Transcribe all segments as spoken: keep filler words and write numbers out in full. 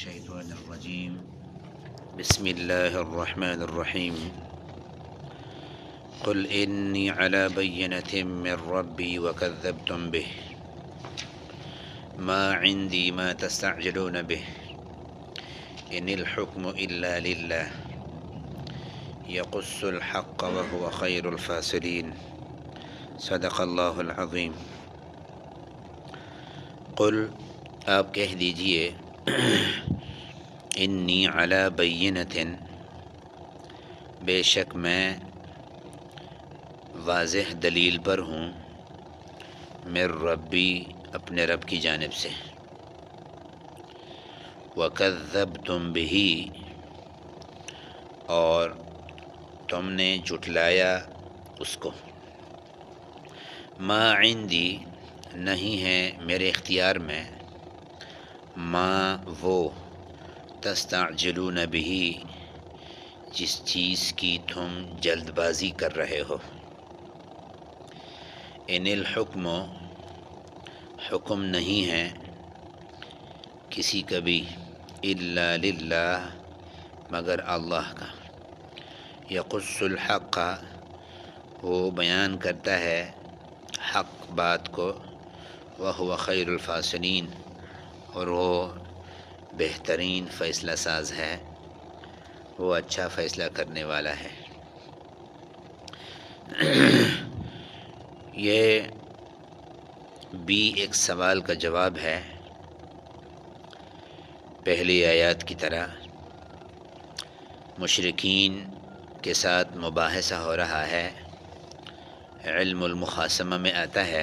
الشيطان الرجيم بسم الله الرحمن الرحيم قل إني على بينة من ربي وكذبتم به ما عندي ما تستعجلون به إن الحكم إلا لله يقص الحق وهو خير الفاصلين صدق اللہ العظیم۔ قل آپ کہہ دیجئے انی علی بینۃ، بے شک میں واضح دلیل پر ہوں، من ربی اپنے رب کی جانب سے، وکذبتم بہ اور تم نے جھٹلایا اس کو، ما عندی نہیں ہے میرے اختیار میں، ما وہ تستعجلون بہ جس چیز کی تم جلد بازی کر رہے ہو، ان الحکم حکم نہیں ہے کسی کا بھی، الا للہ مگر اللہ کا، یقص الحق وہ بیان کرتا ہے حق بات کو، وہو خیر الفاصلین اور وہ بہترین فیصلہ ساز ہے، وہ اچھا فیصلہ کرنے والا ہے۔ یہ بھی ایک سوال کا جواب ہے، پہلی آیات کی طرح مشرکین کے ساتھ مباحثہ ہو رہا ہے، علم المخاصمہ میں آتا ہے۔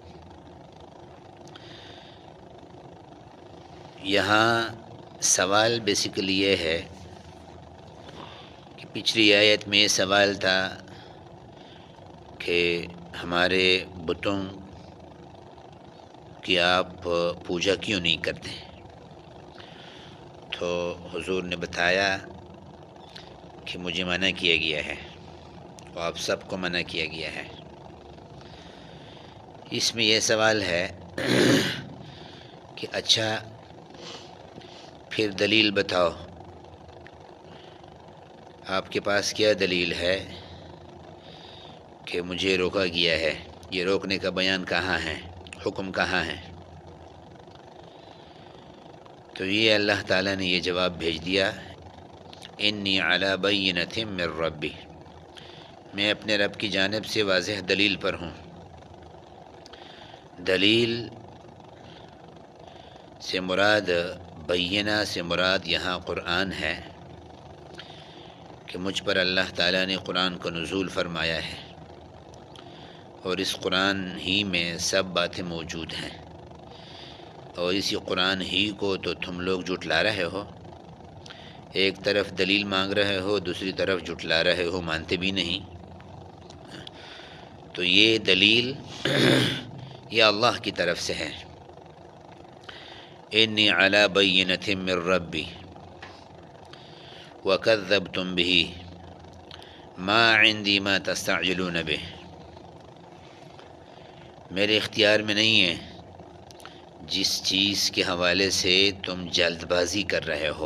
یہاں سوال بیسیکلی یہ ہے کہ پچھلی آیت میں یہ سوال تھا کہ ہمارے بتوں کی آپ پوجا کیوں نہیں کرتے، تو حضور نے بتایا کہ مجھے منع کیا گیا ہے، اور آپ سب کو منع کیا گیا ہے۔ اس میں یہ سوال ہے کہ اچھا پھر دلیل بتاؤ، آپ کے پاس کیا دلیل ہے کہ مجھے روکا گیا ہے، یہ روکنے کا بیان کہاں ہے، حکم کہاں ہے؟ تو یہ اللہ تعالیٰ نے یہ جواب بھیج دیا، انی علی بینۃ من ربی، میں اپنے رب کی جانب سے واضح دلیل پر ہوں۔ دلیل سے مراد، بینہ سے مراد یہاں قرآن ہے کہ مجھ پر اللہ تعالیٰ نے قرآن کو نزول فرمایا ہے، اور اس قرآن ہی میں سب باتیں موجود ہیں، اور اسی قرآن ہی کو تو تم لوگ جھٹلا رہے ہو، ایک طرف دلیل مانگ رہے ہو، دوسری طرف جھٹلا رہے ہو، مانتے بھی نہیں۔ تو یہ دلیل یہ اللہ کی طرف سے ہے، انی علی بینۃ من ربی وکذبتم بہ ما عندی ما تستعجلون بہ، میرے اختیار میں نہیں ہے جس چیز کے حوالے سے تم جلد بازی کر رہے ہو۔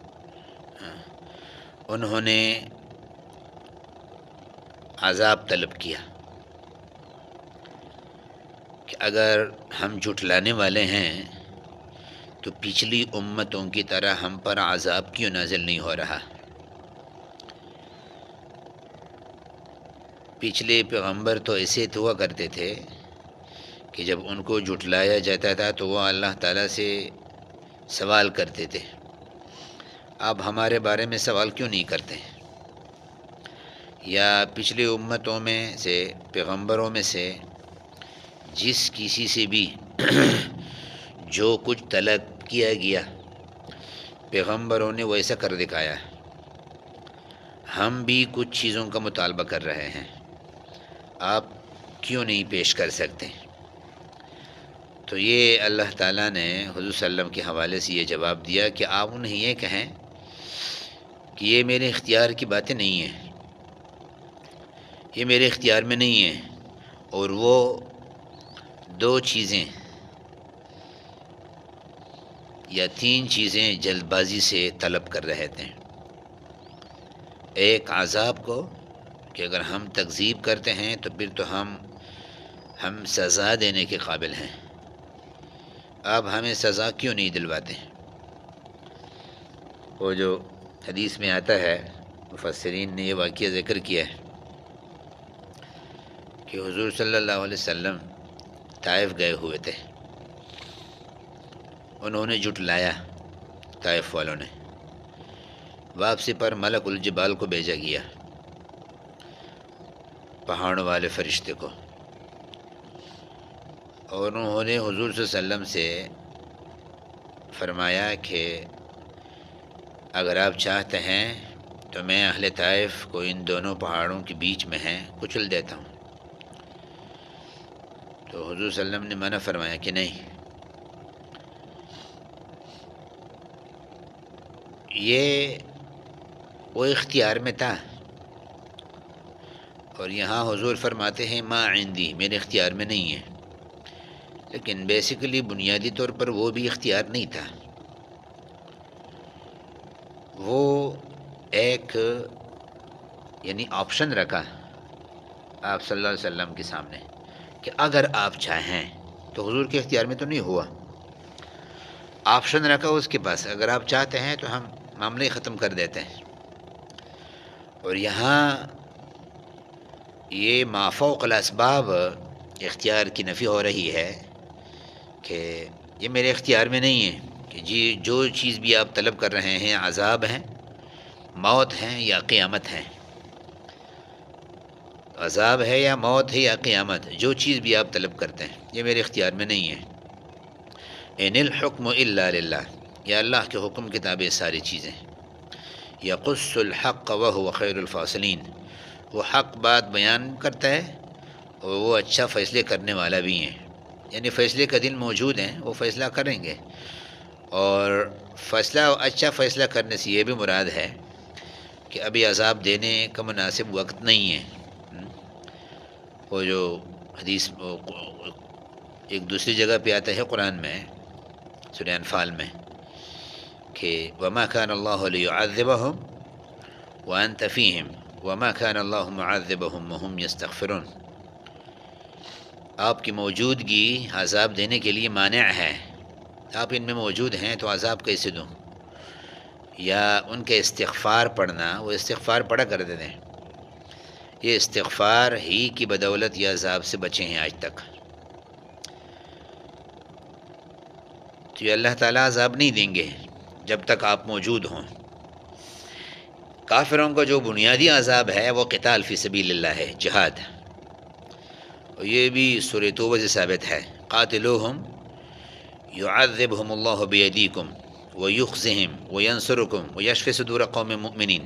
انہوں نے عذاب طلب کیا کہ اگر ہم جھٹلانے والے ہیں تو پچھلی امتوں کی طرح ہم پر عذاب کیوں نازل نہیں ہو رہا؟ پچھلے پیغمبر تو ایسے ہوا کرتے تھے کہ جب ان کو جھٹلایا جاتا تھا تو وہ اللہ تعالیٰ سے سوال کرتے تھے، آپ ہمارے بارے میں سوال کیوں نہیں کرتے؟ یا پچھلی امتوں میں سے، پیغمبروں میں سے جس کسی سے بھی جو کچھ طلب کیا گیا پیغمبروں نے ویسا کر دکھایا، ہم بھی کچھ چیزوں کا مطالبہ کر رہے ہیں، آپ کیوں نہیں پیش کر سکتے؟ تو یہ اللہ تعالیٰ نے حضور صلی اللہ علیہ وسلم کے حوالے سے یہ جواب دیا کہ آپ انہیں یہ کہیں کہ یہ میرے اختیار کی باتیں نہیں ہیں، یہ میرے اختیار میں نہیں ہیں، اور وہ دو چیزیں یا تین چیزیں جلد بازی سے طلب کر رہے تھے. ایک عذاب کو کہ اگر ہم تکذیب کرتے ہیں تو پھر تو ہم ہم سزا دینے کے قابل ہیں، آپ ہمیں سزا کیوں نہیں دلواتے؟ وہ جو حدیث میں آتا ہے، مفسرین نے یہ واقعہ ذکر کیا ہے کہ حضور صلی اللہ علیہ وسلم طائف گئے ہوئے تھے. انہوں نے جھٹلایا، طائف والوں نے. واپسی پر ملک الجبال کو بھیجا گیا، پہاڑوں والے فرشتے کو، اور انہوں نے حضور صلی اللہ علیہ وسلم سے فرمایا کہ اگر آپ چاہتے ہیں تو میں اہل طائف کو ان دونوں پہاڑوں کے بیچ میں ہیں کچل دیتا ہوں. تو حضور صلی اللہ علیہ وسلم نے منع فرمایا کہ نہیں. یہ وہ اختیار میں تھا، اور یہاں حضور فرماتے ہیں ما عندی، میرے اختیار میں نہیں ہے. لیکن بیسیکلی بنیادی طور پر وہ بھی اختیار نہیں تھا، وہ ایک یعنی آپشن رکھا آپ صلی اللہ علیہ وسلم کے سامنے کہ اگر آپ چاہیں تو. حضور کے اختیار میں تو نہیں ہوا، آپشن رکھا اس کے پاس، اگر آپ چاہتے ہیں تو ہم معاملے ختم کر دیتے ہیں. اور یہاں یہ ما فوق الاسباب اختیار کی نفی ہو رہی ہے کہ یہ میرے اختیار میں نہیں ہے کہ جی جو چیز بھی آپ طلب کر رہے ہیں، عذاب ہیں، موت ہیں یا قیامت ہے، عذاب ہے یا موت ہے یا قیامت، جو چیز بھی آپ طلب کرتے ہیں یہ میرے اختیار میں نہیں ہے. ان الحکم الا للہ، یا اللہ کے حکم کے تابع ساری چیزیں. یقص الحق وهو خیر الفاصلین، وہ حق بات بیان کرتا ہے اور وہ اچھا فیصلے کرنے والا بھی ہیں. یعنی فیصلے کا دن موجود ہیں، وہ فیصلہ کریں گے. اور فیصلہ اچھا فیصلہ کرنے سے یہ بھی مراد ہے کہ ابھی عذاب دینے کا مناسب وقت نہیں ہے. وہ جو حدیث ایک دوسری جگہ پہ آتا ہے قرآن میں، سورہ انفال میں، کہ وما كان الله ليعذبهم وانت فيهم وما كان الله معذبهم وهم يستغفرون. آپ کی موجودگی عذاب دینے کے لیے مانع ہے، آپ ان میں موجود ہیں تو عذاب کیسے دوں؟ یا ان کے استغفار پڑھنا، وہ استغفار پڑھا کرتے تھے، یہ استغفار ہی کی بدولت یہ عذاب سے بچے ہیں آج تک. تو یہ اللہ تعالیٰ عذاب نہیں دیں گے جب تک آپ موجود ہوں. کافروں کا جو بنیادی عذاب ہے وہ قتال فی سبیل اللہ ہے، جہاد. اور یہ بھی سورہ توبہ سے ثابت ہے، قاتلوہم یعذبہم اللہ بیدیکم ویخزہم وینصرکم ویشفی صدور قوم مؤمنین.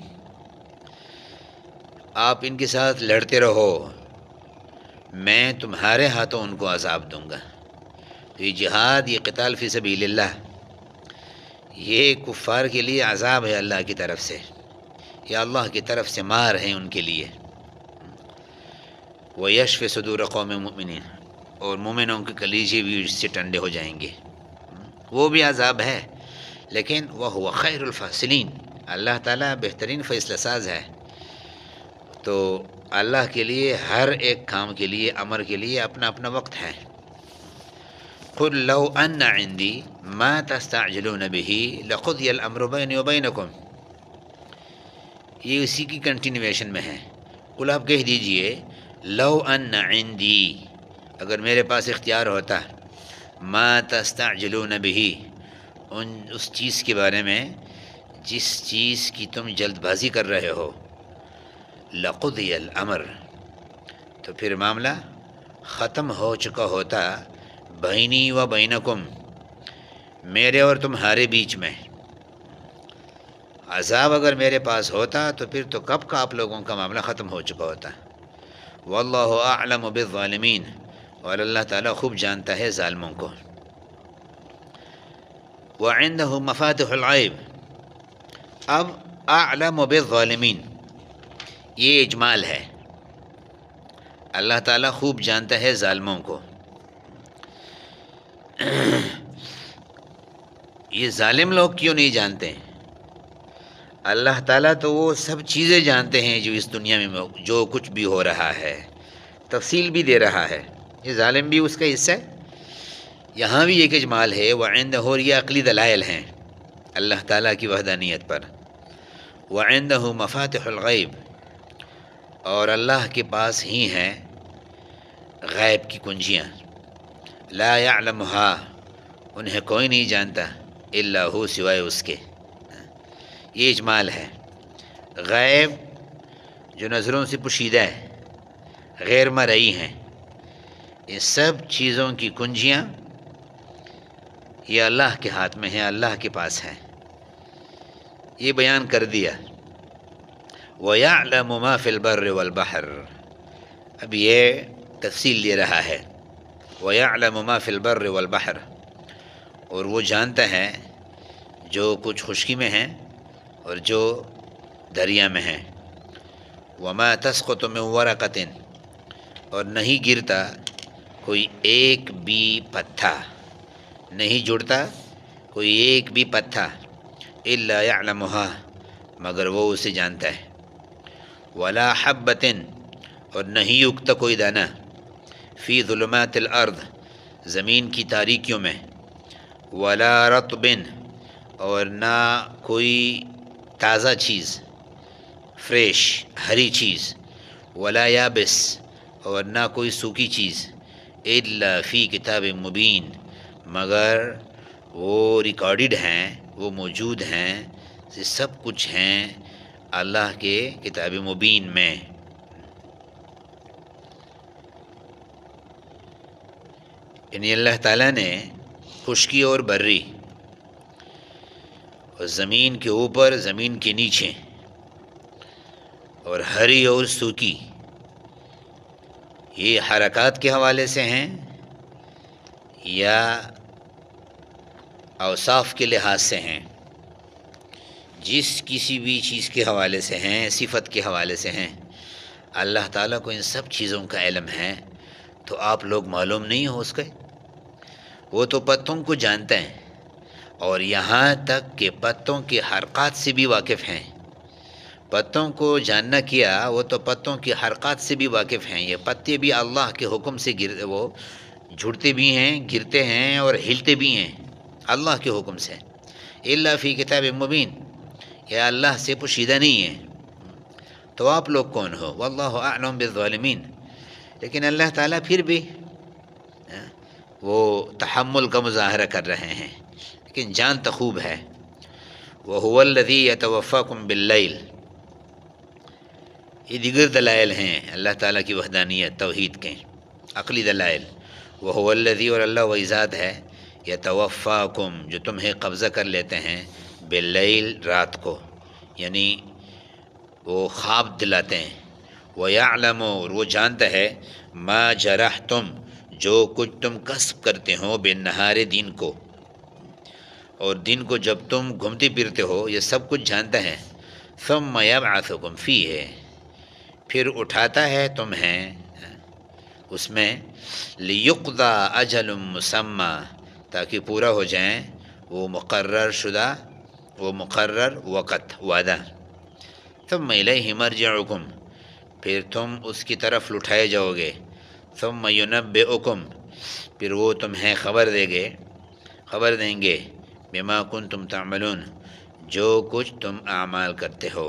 آپ ان کے ساتھ لڑتے رہو، میں تمہارے ہاتھوں ان کو عذاب دوں گا. تو یہ جہاد، یہ قتال فی سبیل اللہ، یہ کفار کے لیے عذاب ہے اللہ کی طرف سے، یا اللہ کی طرف سے مار ہے ان کے لیے. وَيَشْفِ صُدُورَ قَوْمٍ مُؤْمِنِينَ، اور مومنوں کے کلیجے بھی اس سے ٹھنڈے ہو جائیں گے. وہ بھی عذاب ہے، لیکن وَهُوَ خَيْرُ الْفَاصِلِينَ، اللہ تعالیٰ بہترین فیصلہ ساز ہے. تو اللہ کے لیے ہر ایک کام کے لیے، امر کے لیے اپنا اپنا وقت ہے. قُلْ لَوْ أَنَّ عِنْدِي مَا تَسْتَعْجِلُونَ بِهِ لَقُضِيَ الْأَمْرُ بَيْنِي وَبَيْنَكُمْ. یہ اسی کی کنٹینویشن میں ہے. قل آپ کہہ دیجئے لو ان عندی، اگر میرے پاس اختیار ہوتا، ما تستعجلون به، ان اس چیز کے بارے میں جس چیز کی تم جلد بازی کر رہے ہو، لقضی الامر، تو پھر معاملہ ختم ہو چکا ہوتا، بینی و بینکم، میرے اور تمہارے بیچ میں. عذاب اگر میرے پاس ہوتا تو پھر تو کب کا آپ لوگوں کا معاملہ ختم ہو چکا ہوتا. واللہ اعلم بالظالمین، اور اللہ تعالیٰ خوب جانتا ہے ظالموں کو. وعنده مفاتح الغیب، اب اعلم بالظالمین یہ اجمال ہے، اللہ تعالیٰ خوب جانتا ہے ظالموں کو. یہ ظالم لوگ کیوں نہیں جانتے ہیں؟ اللہ تعالیٰ تو وہ سب چیزیں جانتے ہیں جو اس دنیا میں جو کچھ بھی ہو رہا ہے، تفصیل بھی دے رہا ہے۔ یہ ظالم بھی اس کا حصہ ہے۔ یہاں بھی ایک اجمال ہے، وَعِندَهُ، یہ عقلی دلائل ہیں اللہ تعالیٰ کی وحدانیت پر۔ وَعِندَهُ مَفَاتِحُ الْغَيْبِ، اور اللہ کے پاس ہی ہیں غیب کی کنجیاں۔ لا يعلمها، انہیں کوئی نہیں جانتا، الا ہو، سوائے اس کے۔ یہ اجمال ہے۔ غیب جو نظروں سے پوشیدہ ہے، غیر مرئی ہیں، یہ سب چیزوں کی کنجیاں یہ اللہ کے ہاتھ میں ہیں، اللہ کے پاس ہیں۔ یہ بیان کر دیا۔ وَيَعْلَمُ مَا فِي الْبَرِّ وَالْبَحْرِ، اب یہ تفصیل دے رہا ہے۔ وَيَعْلَمُ مَا فِي الْبَرِّ وَالْبَحْرِ، اور وہ جانتا ہے جو کچھ خشکی میں ہیں اور جو دریا میں ہیں۔ وَمَا تَسْقُطُ مِن وَرَقَةٍ، اور نہیں گرتا کوئی ایک بھی پتا، نہیں جڑتا کوئی ایک بھی پتا، إِلَّا يَعْلَمُهَا، مگر وہ اسے جانتا ہے۔ وَلَا حَبَّةٍ، اور نہیں اگتا کوئی دانہ، فی ظلمات الارض، زمین کی تاریکیوں میں، ولا رطب، اور نہ کوئی تازہ چیز، فریش ہری چیز، ولا یابس، اور نہ کوئی سوکھی چیز، الا فی کتاب مبین، مگر وہ ریکارڈڈ ہیں، وہ موجود ہیں، یہ سب کچھ ہیں اللہ کے کتاب مبین میں۔ یعنی اللہ تعالیٰ نے خشکی اور بری، اور زمین کے اوپر، زمین کے نیچے، اور ہری اور سوکی، یہ حرکات کے حوالے سے ہیں یا اوصاف کے لحاظ سے ہیں؟ جس کسی بھی چیز کے حوالے سے ہیں، صفت کے حوالے سے ہیں، اللہ تعالیٰ کو ان سب چیزوں کا علم ہے، تو آپ لوگ معلوم نہیں ہو اس کے؟ وہ تو پتوں کو جانتے ہیں، اور یہاں تک کہ پتوں کے حرکات سے بھی واقف ہیں۔ پتوں کو جاننا کیا، وہ تو پتوں کے حرکات سے بھی واقف ہیں۔ یہ پتے بھی اللہ کے حکم سے گر وہ جھڑتے بھی ہیں، گرتے ہیں، اور ہلتے بھی ہیں اللہ کے حکم سے۔ الا فی کتاب مبین، یہ اللہ سے پوشیدہ نہیں ہے۔ تو آپ لوگ کون ہو؟ واللہ اعلم بالظالمین۔ لیکن اللہ تعالیٰ پھر بھی وہ تحمل کا مظاہرہ کر رہے ہیں، لیکن جانتا خوب ہے۔ وَهُوَ الَّذِي يَتَوَفَّاكُمْ بِاللَّيْلِ، یہ دیگر دلائل ہیں اللہ تعالیٰ کی وحدانیت، توحید کے عقلی دلائل۔ وَهُوَ الَّذِي، اور اللہ وہی ذات ہے، يَتَوَفَّاكُمْ، جو تمہیں قبضہ کر لیتے ہیں، باللیل، رات کو، یعنی وہ خواب دلاتے ہیں۔ وَيَعْلَمُ، اور وہ جانتا ہے، مَا جَرَحْتُمْ، جو کچھ تم کسب کرتے ہو، بالنہار، دن کو، اور دن کو جب تم گھومتے پھرتے ہو، یہ سب کچھ جانتا ہے۔ ثُمَّ يَبْعَثُكُمْ فِيهِ، پھر اٹھاتا ہے تمہیں اس میں، لِيُقْضَى أَجَلٌ مُّسَمًّى، تاکہ پورا ہو جائیں وہ مقرر شدہ، وہ مقرر وقت، وعدہ۔ ثُمَّ إِلَيْهِ مَرْجِعُكُمْ، پھر تم اس کی طرف لٹھائے جاؤ گے۔ ثُمَّ يُنَبِّئُكُمْ، پھر وہ تمہیں خبر دے گے، خبر دیں گے، بما کنتم تعملون، جو کچھ تم اعمال کرتے ہو۔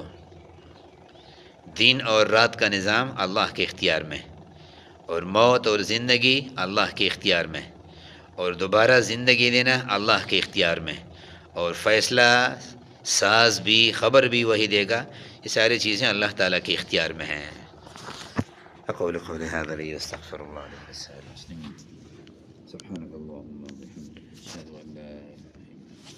دن اور رات کا نظام اللہ کے اختیار میں، اور موت اور زندگی اللہ کے اختیار میں، اور دوبارہ زندگی دینا اللہ کے اختیار میں، اور فیصلہ ساز بھی، خبر بھی وہی دے گا۔ یہ ساری چیزیں اللہ تعالیٰ کے اختیار میں ہیں۔ اقول قولی ھذا لی استغفر اللہ لی ولسائر المسلمین۔ سبحانک اللہم وبحمدک، اشہد ان لا الہ